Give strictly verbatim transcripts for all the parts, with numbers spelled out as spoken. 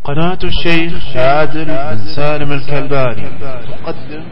قناة الشيخ عادل بن سالم الكلباني تقدم.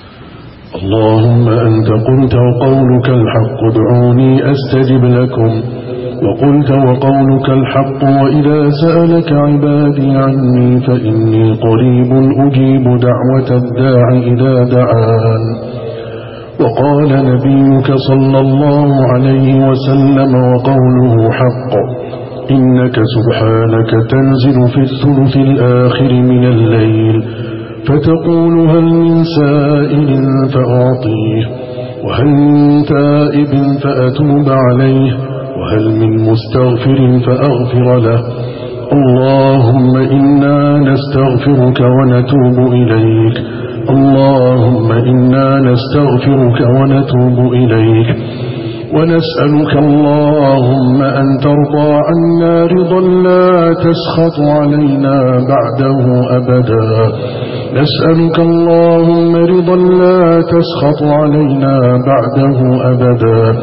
اللهم أنت قلت وقولك الحق ادعوني أستجب لكم، وقلت وقولك الحق وإذا سألك عبادي عني فإني قريب أجيب دعوة الداع إذا دعان. وقال نبيك صلى الله عليه وسلم وقوله حق، إنك سبحانك تنزل في الثلث الآخر من الليل فتقول هل من سائل فأعطيه، وهل من تائب فأتوب عليه، وهل من مستغفر فأغفر له. اللهم إنا نستغفرك ونتوب إليك، اللهم إنا نستغفرك ونتوب إليك، ونسألك اللهم أن ترضى عنا رضا لا تسخط علينا بعده أبدا. نسألك اللهم رضا لا تسخط علينا بعده أبدا،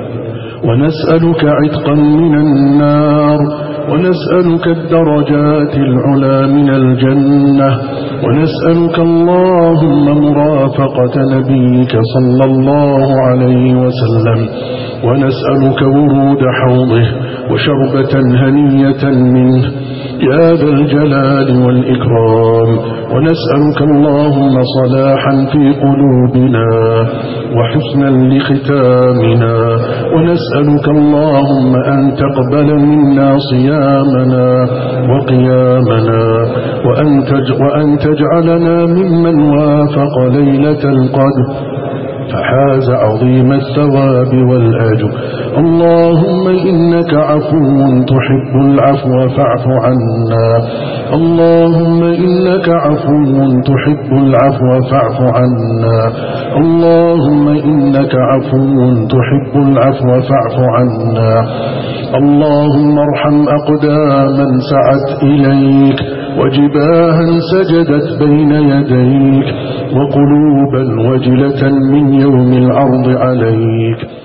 ونسألك عتقا من النار، ونسألك الدرجات العلى من الجنة، ونسألك اللهم مرافقة نبيك صلى الله عليه وسلم، ونسألك ورود حوضه وشربة هنية منه يا ذا الجلال والإكرام. ونسألك اللهم صلاحا في قلوبنا وحسنا لختامنا، ونسألك اللهم أن تقبل منا صيامنا وقيامنا، وأن, تج وأن تجعلنا ممن وافق ليلة القدر فحاز عظيم الثواب والأجر. اللهم إنك عفو تحب العفو فاعف عنا، اللهم إنك عفو تحب العفو فاعف عنا، اللهم إنك عفو تحب العفو فاعف عنا. اللهم ارحم أقداما سعت إليك، وجباها سجدت بين يديك، وقلوبا وجلة من يوم العرض عليك.